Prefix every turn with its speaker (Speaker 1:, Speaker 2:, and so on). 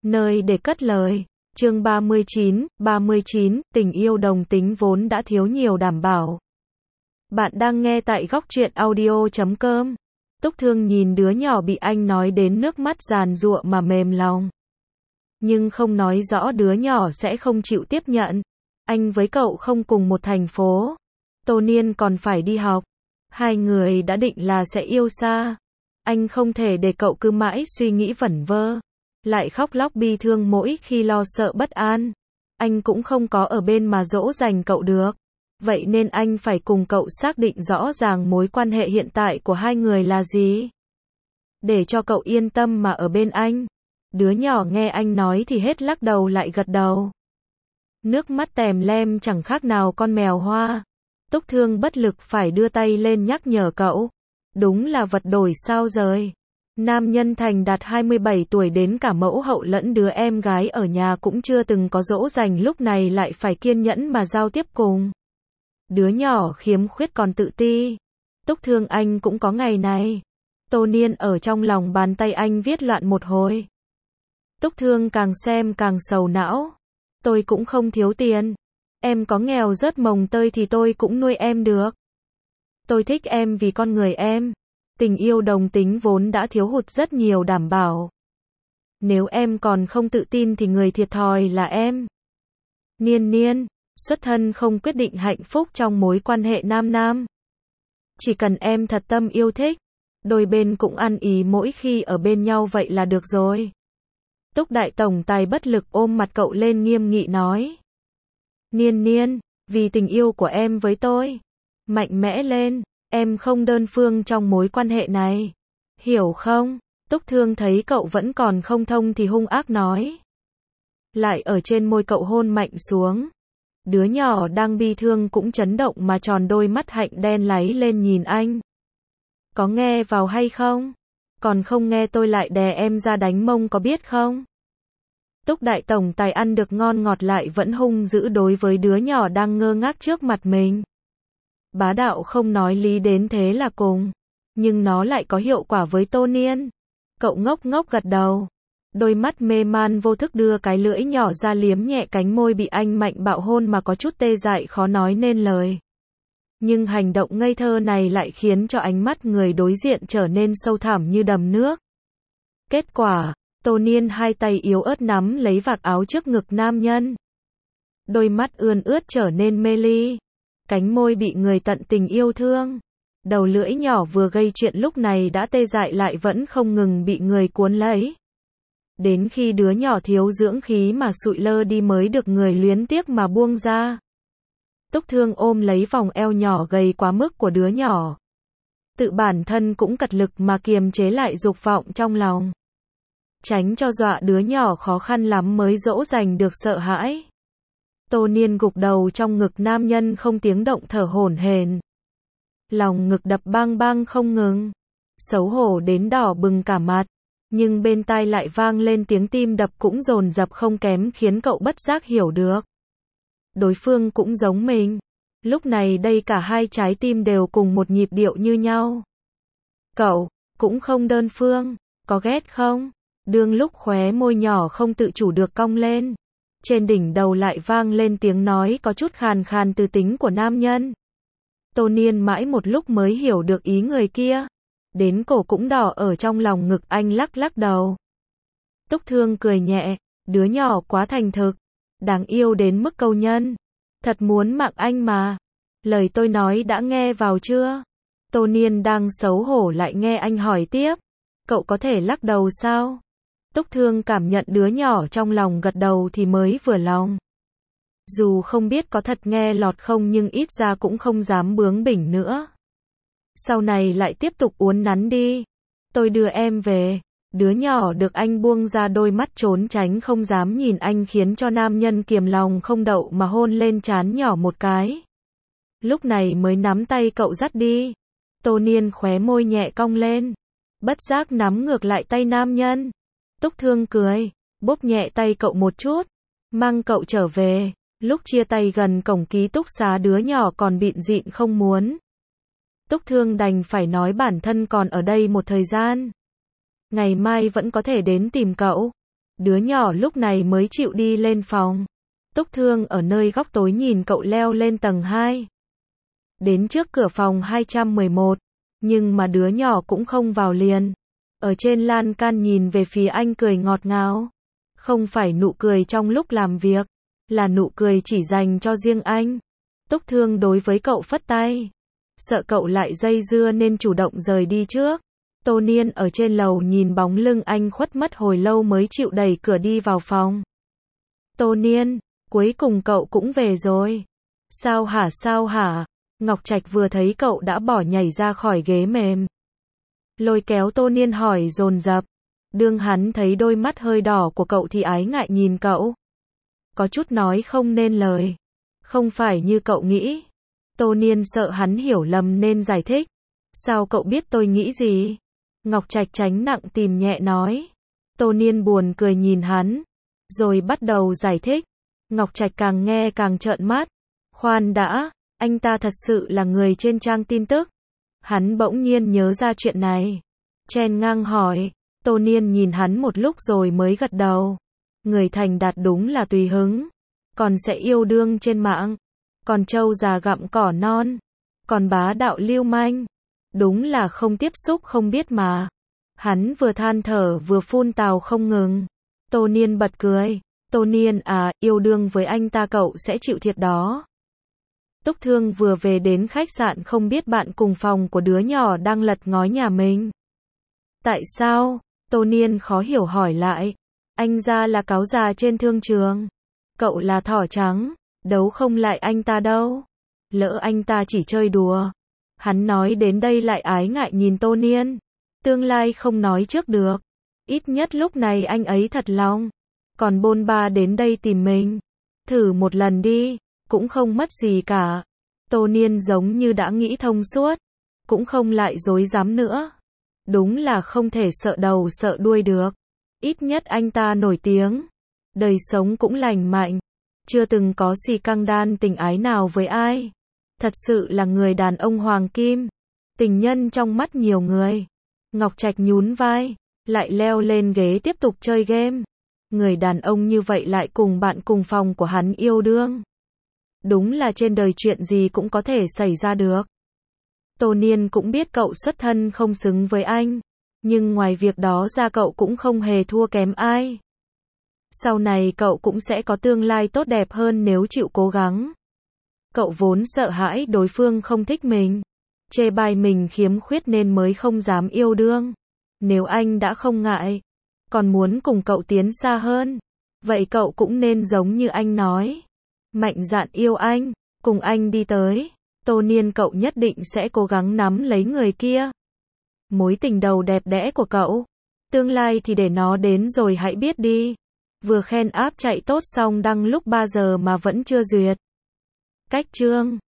Speaker 1: Nơi để cất lời. Chương 39, tình yêu đồng tính vốn đã thiếu nhiều đảm bảo. Bạn đang nghe tại góc truyện audio.com. Túc Thương nhìn đứa nhỏ bị anh nói đến nước mắt giàn giụa mà mềm lòng. Nhưng không nói rõ đứa nhỏ sẽ không chịu tiếp nhận. Anh với cậu không cùng một thành phố. Tô Niên còn phải đi học. Hai người đã định là sẽ yêu xa. Anh không thể để cậu cứ mãi suy nghĩ vẩn vơ. Lại khóc lóc bi thương mỗi khi lo sợ bất an. Anh cũng không có ở bên mà dỗ dành cậu được. Vậy nên anh phải cùng cậu xác định rõ ràng mối quan hệ hiện tại của hai người là gì. Để cho cậu yên tâm mà ở bên anh. Đứa nhỏ nghe anh nói thì hết lắc đầu lại gật đầu. Nước mắt tèm lem chẳng khác nào con mèo hoa. Túc Thương bất lực phải đưa tay lên nhắc nhở cậu. Đúng là vật đổi sao rời. Nam nhân thành đạt 27 tuổi đến cả mẫu hậu lẫn đứa em gái ở nhà cũng chưa từng có dỗ dành, lúc này lại phải kiên nhẫn mà giao tiếp cùng. Đứa nhỏ khiếm khuyết còn tự ti. Túc Thương anh cũng có ngày này. Tô Niên ở trong lòng bàn tay anh viết loạn một hồi. Túc Thương càng xem càng sầu não. Tôi cũng không thiếu tiền. Em có nghèo rớt mồng tơi thì tôi cũng nuôi em được. Tôi thích em vì con người em. Tình yêu đồng tính vốn đã thiếu hụt rất nhiều đảm bảo. Nếu em còn không tự tin thì người thiệt thòi là em. Niên, xuất thân không quyết định hạnh phúc trong mối quan hệ nam. Chỉ cần em thật tâm yêu thích, đôi bên cũng ăn ý mỗi khi ở bên nhau vậy là được rồi. Túc đại tổng tài bất lực ôm mặt cậu lên nghiêm nghị nói. Niên, vì tình yêu của em với tôi, mạnh mẽ lên. Em không đơn phương trong mối quan hệ này. Hiểu không? Túc Thương thấy cậu vẫn còn không thông thì hung ác nói. Lại ở trên môi cậu hôn mạnh xuống. Đứa nhỏ đang bi thương cũng chấn động mà tròn đôi mắt hạnh đen láy lên nhìn anh. Có nghe vào hay không? Còn không nghe tôi lại đè em ra đánh mông có biết không? Túc đại tổng tài ăn được ngon ngọt lại vẫn hung dữ đối với đứa nhỏ đang ngơ ngác trước mặt mình. Bá đạo không nói lý đến thế là cùng. Nhưng nó lại có hiệu quả với Tô Niên. Cậu ngốc gật đầu. Đôi mắt mê man vô thức đưa cái lưỡi nhỏ ra liếm nhẹ cánh môi bị anh mạnh bạo hôn mà có chút tê dại khó nói nên lời. Nhưng hành động ngây thơ này lại khiến cho ánh mắt người đối diện trở nên sâu thẳm như đầm nước. Kết quả, Tô Niên hai tay yếu ớt nắm lấy vạt áo trước ngực nam nhân. Đôi mắt ươn ướt trở nên mê ly. Cánh môi bị người tận tình yêu thương. Đầu lưỡi nhỏ vừa gây chuyện lúc này đã tê dại lại vẫn không ngừng bị người cuốn lấy. Đến khi đứa nhỏ thiếu dưỡng khí mà sụi lơ đi mới được người luyến tiếc mà buông ra. Túc Thương ôm lấy vòng eo nhỏ gầy quá mức của đứa nhỏ. Tự bản thân cũng cật lực mà kiềm chế lại dục vọng trong lòng. Tránh cho dọa đứa nhỏ khó khăn lắm mới dỗ dành được sợ hãi. Tô Niên gục đầu trong ngực nam nhân không tiếng động thở hổn hển. Lòng ngực đập bang không ngừng. Xấu hổ đến đỏ bừng cả mặt. Nhưng bên tai lại vang lên tiếng tim đập cũng dồn dập không kém khiến cậu bất giác hiểu được. Đối phương cũng giống mình. Lúc này đây cả hai trái tim đều cùng một nhịp điệu như nhau. Cậu, cũng không đơn phương. Có ghét không? Đương lúc khóe môi nhỏ không tự chủ được cong lên. Trên đỉnh đầu lại vang lên tiếng nói có chút khàn khàn từ tính của nam nhân. Tô Niên mãi một lúc mới hiểu được ý người kia. Đến cổ cũng đỏ ở trong lòng ngực anh lắc đầu. Túc Thương cười nhẹ, đứa nhỏ quá thành thực. Đáng yêu đến mức câu nhân. Thật muốn mạng anh mà. Lời tôi nói đã nghe vào chưa? Tô Niên đang xấu hổ lại nghe anh hỏi tiếp. Cậu có thể lắc đầu sao? Túc Thương cảm nhận đứa nhỏ trong lòng gật đầu thì mới vừa lòng. Dù không biết có thật nghe lọt không nhưng ít ra cũng không dám bướng bỉnh nữa. Sau này lại tiếp tục uốn nắn đi. Tôi đưa em về. Đứa nhỏ được anh buông ra đôi mắt trốn tránh không dám nhìn anh khiến cho nam nhân kiềm lòng không đậu mà hôn lên trán nhỏ một cái. Lúc này mới nắm tay cậu dắt đi. Tô Niên khóe môi nhẹ cong lên. Bất giác nắm ngược lại tay nam nhân. Túc Thương cười, bóp nhẹ tay cậu một chút, mang cậu trở về. Lúc chia tay gần cổng ký túc xá đứa nhỏ còn bịn dịn không muốn. Túc Thương đành phải nói bản thân còn ở đây một thời gian. Ngày mai vẫn có thể đến tìm cậu. Đứa nhỏ lúc này mới chịu đi lên phòng. Túc Thương ở nơi góc tối nhìn cậu leo lên tầng 2. Đến trước cửa phòng 211, nhưng mà đứa nhỏ cũng không vào liền. Ở trên lan can nhìn về phía anh cười ngọt ngào. Không phải nụ cười trong lúc làm việc, là nụ cười chỉ dành cho riêng anh. Túc Thương đối với cậu phất tay. Sợ cậu lại dây dưa nên chủ động rời đi trước. Tô Niên ở trên lầu nhìn bóng lưng anh khuất mất hồi lâu mới chịu đẩy cửa đi vào phòng. Tô Niên, cuối cùng cậu cũng về rồi. Sao hả? Ngọc Trạch vừa thấy cậu đã bỏ nhảy ra khỏi ghế mềm. Lôi kéo Tô Niên hỏi dồn dập. Đương hắn thấy đôi mắt hơi đỏ của cậu thì ái ngại nhìn cậu. Có chút nói không nên lời. Không phải như cậu nghĩ. Tô Niên sợ hắn hiểu lầm nên giải thích. Sao cậu biết tôi nghĩ gì? Ngọc Trạch tránh nặng tìm nhẹ nói. Tô Niên buồn cười nhìn hắn. Rồi bắt đầu giải thích. Ngọc Trạch càng nghe càng trợn mắt. Khoan đã, anh ta thật sự là người trên trang tin tức. Hắn bỗng nhiên nhớ ra chuyện này. Chen ngang hỏi. Tô Niên nhìn hắn một lúc rồi mới gật đầu. Người thành đạt đúng là tùy hứng. Còn sẽ yêu đương trên mạng. Còn trâu già gặm cỏ non. Còn bá đạo lưu manh. Đúng là không tiếp xúc không biết mà. Hắn vừa than thở vừa phun tào không ngừng. Tô Niên bật cười. Tô Niên à, yêu đương với anh ta cậu sẽ chịu thiệt đó. Túc Thương vừa về đến khách sạn không biết bạn cùng phòng của đứa nhỏ đang lật ngói nhà mình. Tại sao? Tô Niên khó hiểu hỏi lại. Anh ra là cáo già trên thương trường. Cậu là thỏ trắng, đấu không lại anh ta đâu. Lỡ anh ta chỉ chơi đùa. Hắn nói đến đây lại ái ngại nhìn Tô Niên. Tương lai không nói trước được. Ít nhất lúc này anh ấy thật lòng. Còn bôn ba đến đây tìm mình. Thử một lần đi, cũng không mất gì cả. Tô Niên giống như đã nghĩ thông suốt. Cũng không lại dối dám nữa. Đúng là không thể sợ đầu sợ đuôi được. Ít nhất anh ta nổi tiếng. Đời sống cũng lành mạnh. Chưa từng có xì căng đan tình ái nào với ai. Thật sự là người đàn ông hoàng kim. Tình nhân trong mắt nhiều người. Ngọc Trạch nhún vai. Lại leo lên ghế tiếp tục chơi game. Người đàn ông như vậy lại cùng bạn cùng phòng của hắn yêu đương. Đúng là trên đời chuyện gì cũng có thể xảy ra được. Tô Niên cũng biết cậu xuất thân không xứng với anh. Nhưng ngoài việc đó ra cậu cũng không hề thua kém ai. Sau này cậu cũng sẽ có tương lai tốt đẹp hơn nếu chịu cố gắng. Cậu vốn sợ hãi đối phương không thích mình. Chê bai mình khiếm khuyết nên mới không dám yêu đương. Nếu anh đã không ngại. Còn muốn cùng cậu tiến xa hơn. Vậy cậu cũng nên giống như anh nói. Mạnh dạn yêu anh. Cùng anh đi tới. Tô Niên cậu nhất định sẽ cố gắng nắm lấy người kia. Mối tình đầu đẹp đẽ của cậu. Tương lai thì để nó đến rồi hãy biết đi. Vừa khen áp chạy tốt xong đăng lúc 3 giờ mà vẫn chưa duyệt. Cách chương